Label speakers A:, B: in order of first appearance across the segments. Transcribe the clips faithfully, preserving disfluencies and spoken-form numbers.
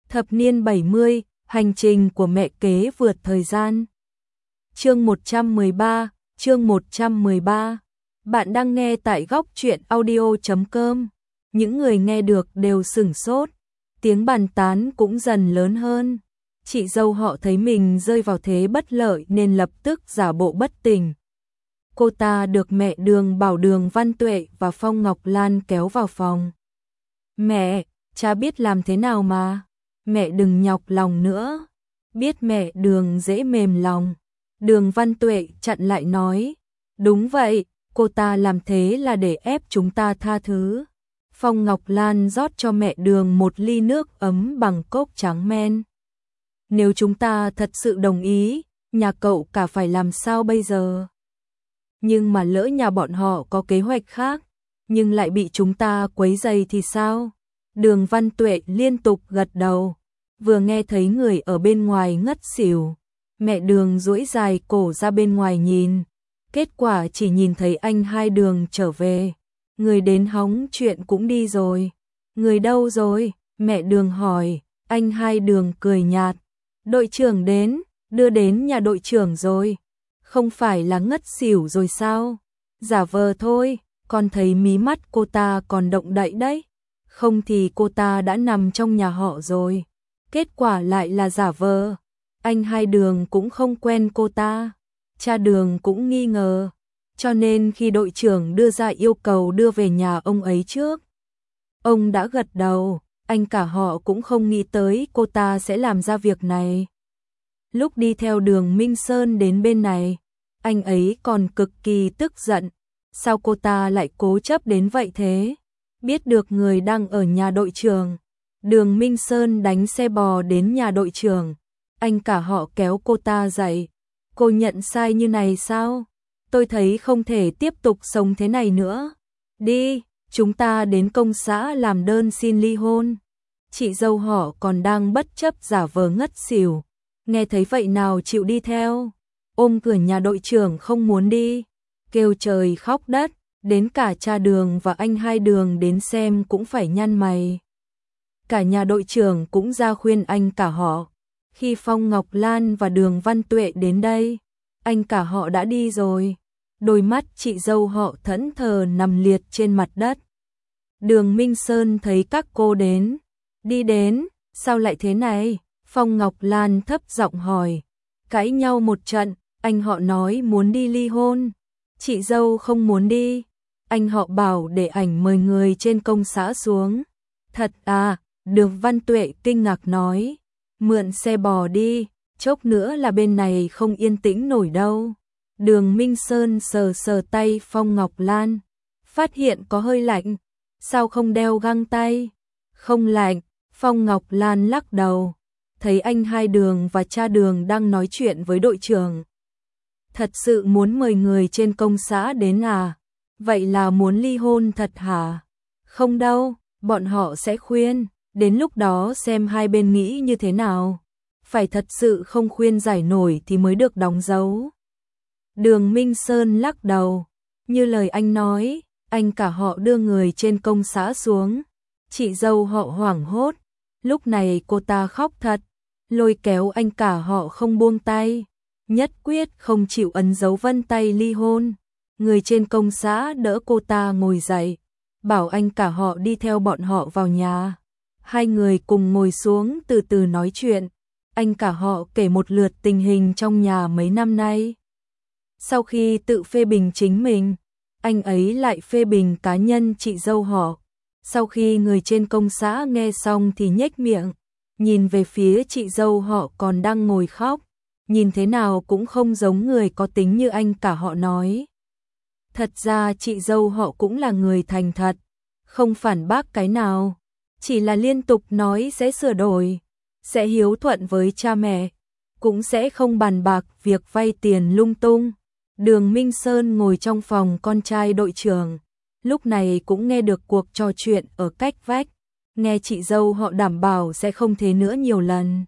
A: Thập niên bảy mươi, hành trình của mẹ kế vượt thời gian. Chương một trăm mười ba, chương một trăm mười ba. Bạn đang nghe tại góc truyện audio chấm com. Những người nghe được đều sửng sốt, tiếng bàn tán cũng dần lớn hơn. Chị dâu họ thấy mình rơi vào thế bất lợi nên lập tức giả bộ bất tỉnh. Cô ta được mẹ Đường Bảo Đường Văn Tuệ và Phong Ngọc Lan kéo vào phòng. Mẹ, cha biết làm thế nào mà. Mẹ đừng nhọc lòng nữa. Biết mẹ Đường dễ mềm lòng. Đường Văn Tuệ chặn lại nói. Đúng vậy, cô ta làm thế là để ép chúng ta tha thứ. Phong Ngọc Lan rót cho mẹ Đường một ly nước ấm bằng cốc trắng men. Nếu chúng ta thật sự đồng ý, nhà cậu cả phải làm sao bây giờ? Nhưng mà lỡ nhà bọn họ có kế hoạch khác, nhưng lại bị chúng ta quấy rầy thì sao? Đường Văn Tuệ liên tục gật đầu, vừa nghe thấy người ở bên ngoài ngất xỉu. Mẹ Đường duỗi dài cổ ra bên ngoài nhìn, kết quả chỉ nhìn thấy anh Hai Đường trở về. Người đến hóng chuyện cũng đi rồi. Người đâu rồi? Mẹ Đường hỏi. Anh Hai Đường cười nhạt. Đội trưởng đến, đưa đến nhà đội trưởng rồi. Không phải là ngất xỉu rồi sao? Giả vờ thôi, con thấy mí mắt cô ta còn động đậy đấy. Không thì cô ta đã nằm trong nhà họ rồi. Kết quả lại là giả vờ. Anh Hai Đường cũng không quen cô ta. Cha Đường cũng nghi ngờ. Cho nên khi đội trưởng đưa ra yêu cầu đưa về nhà ông ấy trước, ông đã gật đầu. Anh cả họ cũng không nghĩ tới cô ta sẽ làm ra việc này. Lúc đi theo Đường Minh Sơn đến bên này, anh ấy còn cực kỳ tức giận. Sao cô ta lại cố chấp đến vậy thế? Biết được người đang ở nhà đội trưởng, Đường Minh Sơn đánh xe bò đến nhà đội trưởng. Anh cả họ kéo cô ta dậy. Cô nhận sai như này sao? Tôi thấy không thể tiếp tục sống thế này nữa. Đi, chúng ta đến công xã làm đơn xin ly hôn. Chị dâu họ còn đang bất chấp giả vờ ngất xỉu. Nghe thấy vậy nào chịu đi theo. Ôm cửa nhà đội trưởng không muốn đi. Kêu trời khóc đất. Đến cả cha Đường và anh Hai Đường đến xem cũng phải nhăn mày. Cả nhà đội trưởng cũng ra khuyên anh cả họ. Khi Phong Ngọc Lan và Đường Văn Tuệ đến đây, anh cả họ đã đi rồi. Đôi mắt chị dâu họ thẫn thờ nằm liệt trên mặt đất. Đường Minh Sơn thấy các cô đến. Đi đến, sao lại thế này? Phong Ngọc Lan thấp giọng hỏi. Cãi nhau một trận, anh họ nói muốn đi ly hôn. Chị dâu không muốn đi. Anh họ bảo để ảnh mời người trên công xã xuống. Thật à? Đường Văn Tuệ kinh ngạc nói. Mượn xe bò đi, chốc nữa là bên này không yên tĩnh nổi đâu. Đường Minh Sơn sờ sờ tay Phong Ngọc Lan, phát hiện có hơi lạnh. Sao không đeo găng tay? Không lạnh. Phong Ngọc Lan lắc đầu. Thấy anh Hai Đường và cha Đường đang nói chuyện với đội trưởng. Thật sự muốn mời người trên công xã đến à? Vậy là muốn ly hôn thật hả? Không đâu, bọn họ sẽ khuyên. Đến lúc đó xem hai bên nghĩ như thế nào. Phải thật sự không khuyên giải nổi thì mới được đóng dấu. Đường Minh Sơn lắc đầu. Như lời anh nói, anh cả họ đưa người trên công xã xuống. Chị dâu họ hoảng hốt. Lúc này cô ta khóc thật. Lôi kéo anh cả họ không buông tay. Nhất quyết không chịu ấn dấu vân tay ly hôn. Người trên công xã đỡ cô ta ngồi dậy. Bảo anh cả họ đi theo bọn họ vào nhà. Hai người cùng ngồi xuống từ từ nói chuyện. Anh cả họ kể một lượt tình hình trong nhà mấy năm nay. Sau khi tự phê bình chính mình, anh ấy lại phê bình cá nhân chị dâu họ. Sau khi người trên công xã nghe xong thì nhếch miệng, nhìn về phía chị dâu họ còn đang ngồi khóc. Nhìn thế nào cũng không giống người có tính như anh cả họ nói. Thật ra chị dâu họ cũng là người thành thật, không phản bác cái nào. Chỉ là liên tục nói sẽ sửa đổi, sẽ hiếu thuận với cha mẹ, cũng sẽ không bàn bạc việc vay tiền lung tung. Đường Minh Sơn ngồi trong phòng con trai đội trưởng, lúc này cũng nghe được cuộc trò chuyện ở cách vách, nghe chị dâu họ đảm bảo sẽ không thế nữa nhiều lần.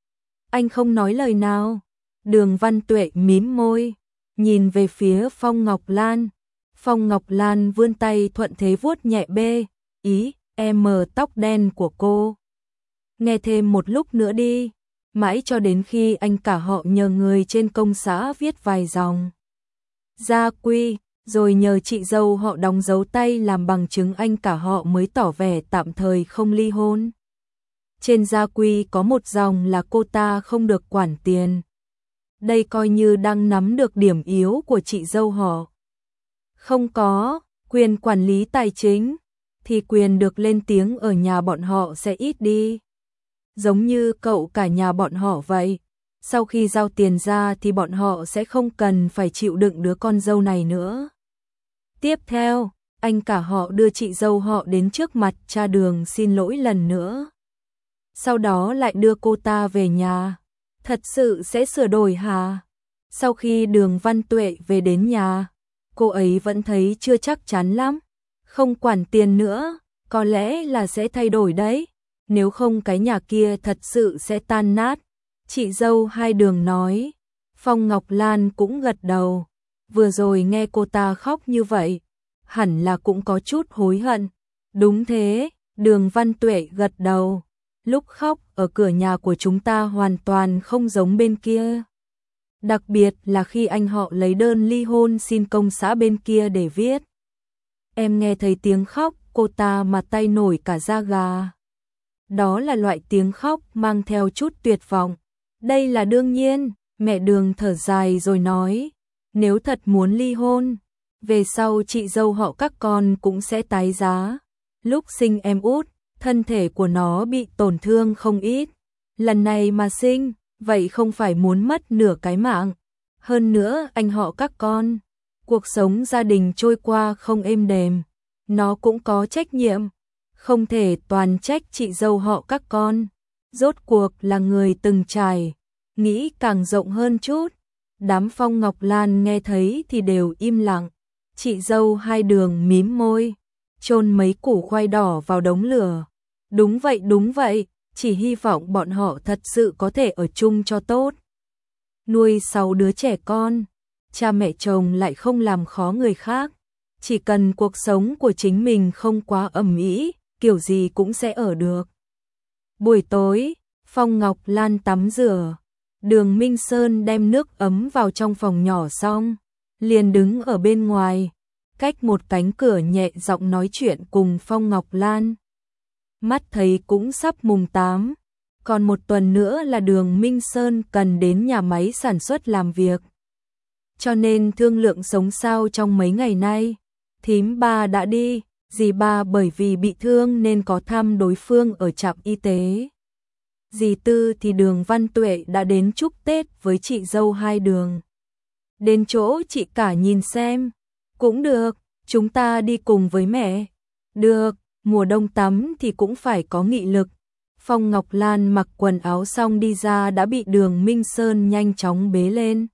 A: Anh không nói lời nào. Đường Văn Tuệ mím môi, nhìn về phía Phong Ngọc Lan. Phong Ngọc Lan vươn tay thuận thế vuốt nhẹ bê, ý, em mờ tóc đen của cô. nghe thêm một lúc nữa đi, mãi cho đến khi anh cả họ nhờ người trên công xã viết vài dòng gia quy, rồi nhờ chị dâu họ đóng dấu tay làm bằng chứng, anh cả họ mới tỏ vẻ tạm thời không ly hôn. Trên gia quy có một dòng là cô ta không được quản tiền. Đây coi như đang nắm được điểm yếu của chị dâu họ. Không có quyền quản lý tài chính, thì quyền được lên tiếng ở nhà bọn họ sẽ ít đi. Giống như cậu cả nhà bọn họ vậy. Sau khi giao tiền ra thì bọn họ sẽ không cần phải chịu đựng đứa con dâu này nữa. Tiếp theo, anh cả họ đưa chị dâu họ đến trước mặt cha Đường xin lỗi lần nữa. Sau đó lại đưa cô ta về nhà. Thật sự sẽ sửa đổi hả? Sau khi Đường Văn Tuệ về đến nhà, cô ấy vẫn thấy chưa chắc chắn lắm. Không quản tiền nữa, có lẽ là sẽ thay đổi đấy. Nếu không cái nhà kia thật sự sẽ tan nát. Chị dâu hai Đường nói. Phong Ngọc Lan cũng gật đầu. Vừa rồi nghe cô ta khóc như vậy, hẳn là cũng có chút hối hận. Đúng thế, Đường Văn Tuệ gật đầu. Lúc khóc ở cửa nhà của chúng ta hoàn toàn không giống bên kia. Đặc biệt là khi anh họ lấy đơn ly hôn xin công xã bên kia để viết. Em nghe thấy tiếng khóc cô ta mà tay nổi cả da gà. Đó là loại tiếng khóc mang theo chút tuyệt vọng. Đây là đương nhiên, mẹ Đường thở dài rồi nói. Nếu thật muốn ly hôn, về sau chị dâu họ các con cũng sẽ tái giá. Lúc sinh em út, thân thể của nó bị tổn thương không ít. Lần này mà sinh, vậy không phải muốn mất nửa cái mạng. Hơn nữa anh họ các con, cuộc sống gia đình trôi qua không êm đềm. Nó cũng có trách nhiệm, không thể toàn trách chị dâu họ các con. Rốt cuộc là người từng trải, nghĩ càng rộng hơn chút. Đám Phong Ngọc Lan nghe thấy thì đều im lặng. Chị dâu hai Đường mím môi, chôn mấy củ khoai đỏ vào đống lửa. Đúng vậy đúng vậy, chỉ hy vọng bọn họ thật sự có thể ở chung cho tốt. Nuôi sáu đứa trẻ con, cha mẹ chồng lại không làm khó người khác. Chỉ cần cuộc sống của chính mình không quá ầm ĩ, kiểu gì cũng sẽ ở được. Buổi tối, Phong Ngọc Lan tắm rửa. Đường Minh Sơn đem nước ấm vào trong phòng nhỏ xong, liền đứng ở bên ngoài, cách một cánh cửa nhẹ giọng nói chuyện cùng Phong Ngọc Lan. Mắt thấy cũng sắp mùng tám, còn một tuần nữa là Đường Minh Sơn cần đến nhà máy sản xuất làm việc. Cho nên thương lượng sống sao trong mấy ngày nay. Thím ba đã đi, dì ba bởi vì bị thương nên có thăm đối phương ở trạm y tế. Dì Tư thì Đường Văn Tuệ đã đến chúc Tết với chị dâu hai Đường. Đến chỗ chị cả nhìn xem. Cũng được, chúng ta đi cùng với mẹ. Được, mùa đông tắm thì cũng phải có nghị lực. Phong Ngọc Lan mặc quần áo xong đi ra đã bị Đường Minh Sơn nhanh chóng bế lên.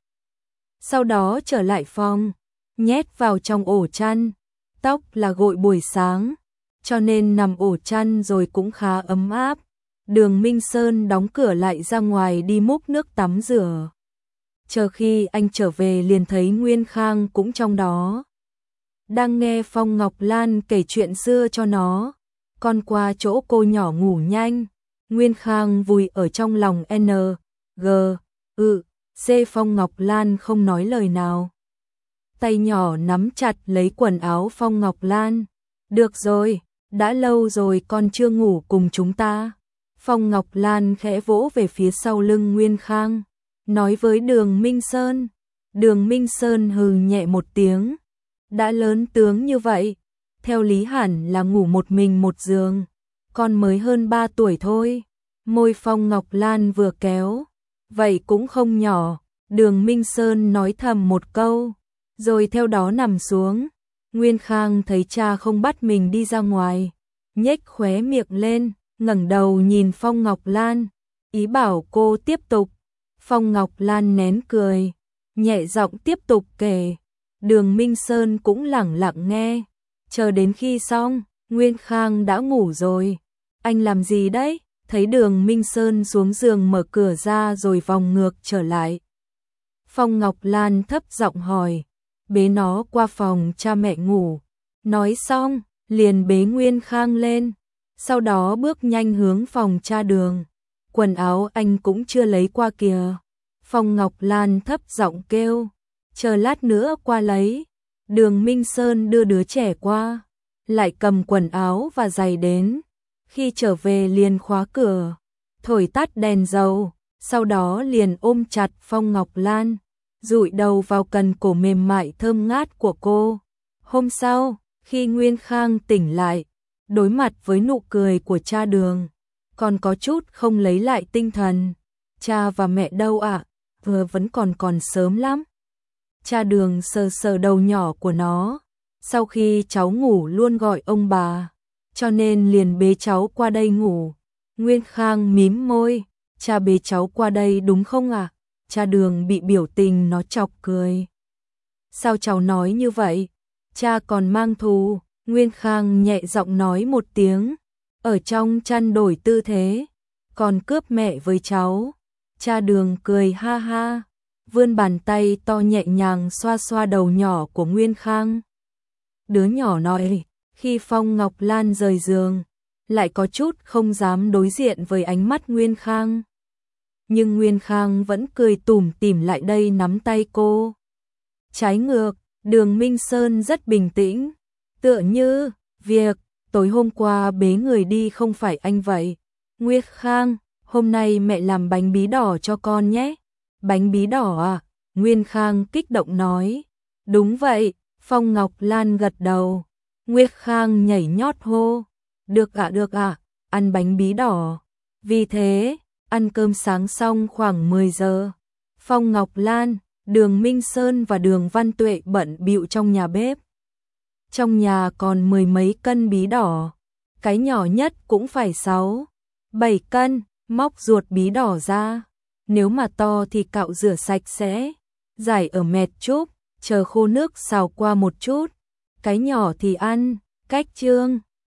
A: Sau đó trở lại phòng, nhét vào trong ổ chăn. Tóc là gội buổi sáng, cho nên nằm ổ chăn rồi cũng khá ấm áp. Đường Minh Sơn đóng cửa lại ra ngoài đi múc nước tắm rửa. Chờ khi anh trở về liền thấy Nguyên Khang cũng trong đó. Đang nghe Phong Ngọc Lan kể chuyện xưa cho nó. Con qua chỗ cô nhỏ ngủ nhanh. Nguyên Khang vùi ở trong lòng N, G, Ừ, C. Phong Ngọc Lan không nói lời nào. Tay nhỏ nắm chặt lấy quần áo Phong Ngọc Lan. Được rồi, đã lâu rồi con chưa ngủ cùng chúng ta. Phong Ngọc Lan khẽ vỗ về phía sau lưng Nguyên Khang, nói với Đường Minh Sơn. Đường Minh Sơn hừ nhẹ một tiếng. Đã lớn tướng như vậy, theo lý hẳn là ngủ một mình một giường. Con mới hơn ba tuổi thôi. Môi Phong Ngọc Lan vừa kéo. Vậy cũng không nhỏ. Đường Minh Sơn nói thầm một câu, rồi theo đó nằm xuống. Nguyên Khang thấy cha không bắt mình đi ra ngoài, nhếch khóe miệng lên, ngẩng đầu nhìn Phong Ngọc Lan, ý bảo cô tiếp tục. Phong Ngọc Lan nén cười, nhẹ giọng tiếp tục kể. Đường Minh Sơn cũng lẳng lặng nghe, chờ đến khi xong, Nguyên Khang đã ngủ rồi. Anh làm gì đấy? Thấy Đường Minh Sơn xuống giường mở cửa ra rồi vòng ngược trở lại. Phong Ngọc Lan thấp giọng hỏi, bế nó qua phòng cha mẹ ngủ. Nói xong, liền bế Nguyên Khang lên. sau đó bước nhanh hướng phòng cha Đường. Quần áo anh cũng chưa lấy qua kìa. Phong Ngọc Lan thấp giọng kêu, chờ lát nữa qua lấy. Đường Minh Sơn đưa đứa trẻ qua, lại cầm quần áo và giày đến. Khi trở về liền khóa cửa, thổi tắt đèn dầu, sau đó liền ôm chặt Phong Ngọc Lan, dụi đầu vào cần cổ mềm mại thơm ngát của cô. Hôm sau, khi Nguyên Khang tỉnh lại, đối mặt với nụ cười của cha Đường, còn có chút không lấy lại tinh thần. Cha và mẹ đâu ạ? Vừa vẫn còn còn sớm lắm. Cha Đường sờ sờ đầu nhỏ của nó, sau khi cháu ngủ luôn gọi ông bà, cho nên liền bế cháu qua đây ngủ. Nguyên Khang mím môi, cha bế cháu qua đây đúng không ạ? À? Cha Đường bị biểu tình nó chọc cười. Sao cháu nói như vậy? Cha còn mang thù. Nguyên Khang nhẹ giọng nói một tiếng, ở trong chăn đổi tư thế, còn cướp mẹ với cháu. Cha Đường cười ha ha, vươn bàn tay to nhẹ nhàng xoa xoa đầu nhỏ của Nguyên Khang. Đứa nhỏ nói, khi Phong Ngọc Lan rời giường, lại có chút không dám đối diện với ánh mắt Nguyên Khang. Nhưng Nguyên Khang vẫn cười tủm tỉm lại đây nắm tay cô. Trái ngược, Đường Minh Sơn rất bình tĩnh, tựa như, việc, tối hôm qua bế người đi không phải anh vậy. Nguyên Khang, hôm nay mẹ làm bánh bí đỏ cho con nhé. Bánh bí đỏ à? Nguyên Khang kích động nói. Đúng vậy, Phong Ngọc Lan gật đầu. Nguyên Khang nhảy nhót hô. Được ạ, được ạ, ăn bánh bí đỏ. Vì thế, ăn cơm sáng xong khoảng mười giờ. Phong Ngọc Lan, Đường Minh Sơn và Đường Văn Tuệ bận bịu trong nhà bếp. Trong nhà còn mười mấy cân bí đỏ, cái nhỏ nhất cũng phải sáu, bảy cân, móc ruột bí đỏ ra. Nếu mà to thì cạo rửa sạch sẽ, rải ở mẹt chúp, chờ khô nước xào qua một chút. Cái nhỏ thì ăn, cách chương.